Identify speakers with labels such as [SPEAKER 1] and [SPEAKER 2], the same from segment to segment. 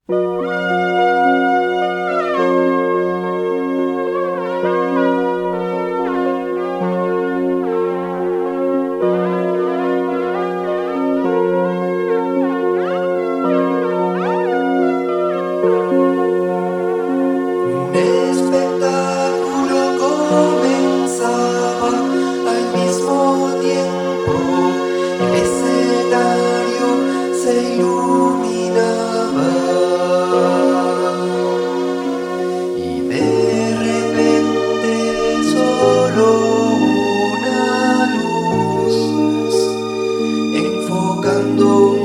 [SPEAKER 1] Un espectáculo comenzaba al mismo tiempo, el escenario se iluminaba y de repente solo una luz enfocando un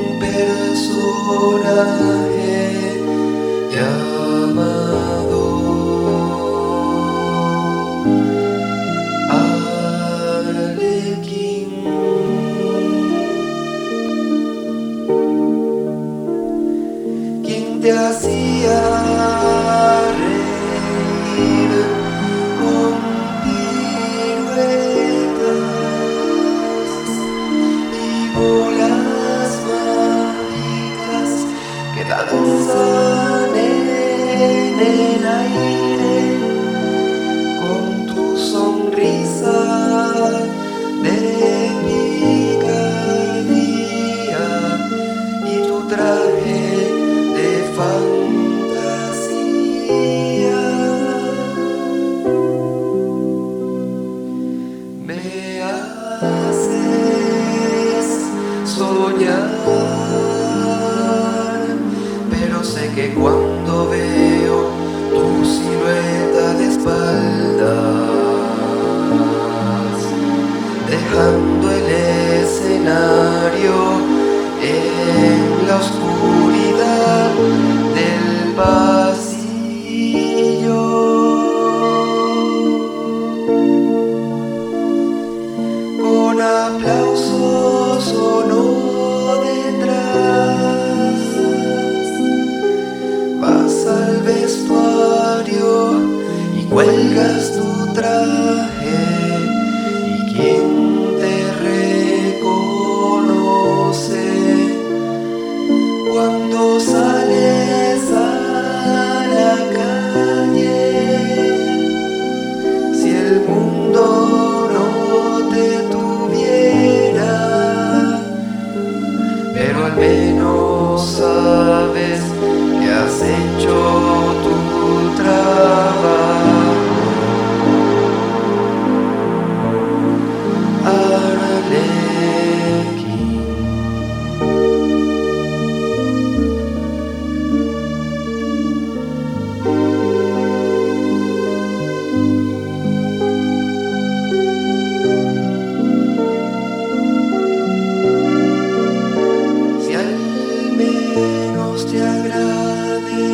[SPEAKER 1] personaje llamado Arlequín, quien te hacía reír con piruetas y bolas mágicas que danzan en el aire con tu sonrisa de picardía y tu traje de fantasía. Me haces soñar, pero sé que cuando veo tu silueta de espaldas, dejando el escenario en la oscuridad del pasillo, con aplausos o no detrás, vas al vestuario y cuelgas tu traje, y quien te reconoce cuando sales a la calle. Si el mundo no te tuviera, pero al menos sabes que has hecho tu trabajo. Arlequín. Si al menos te agrade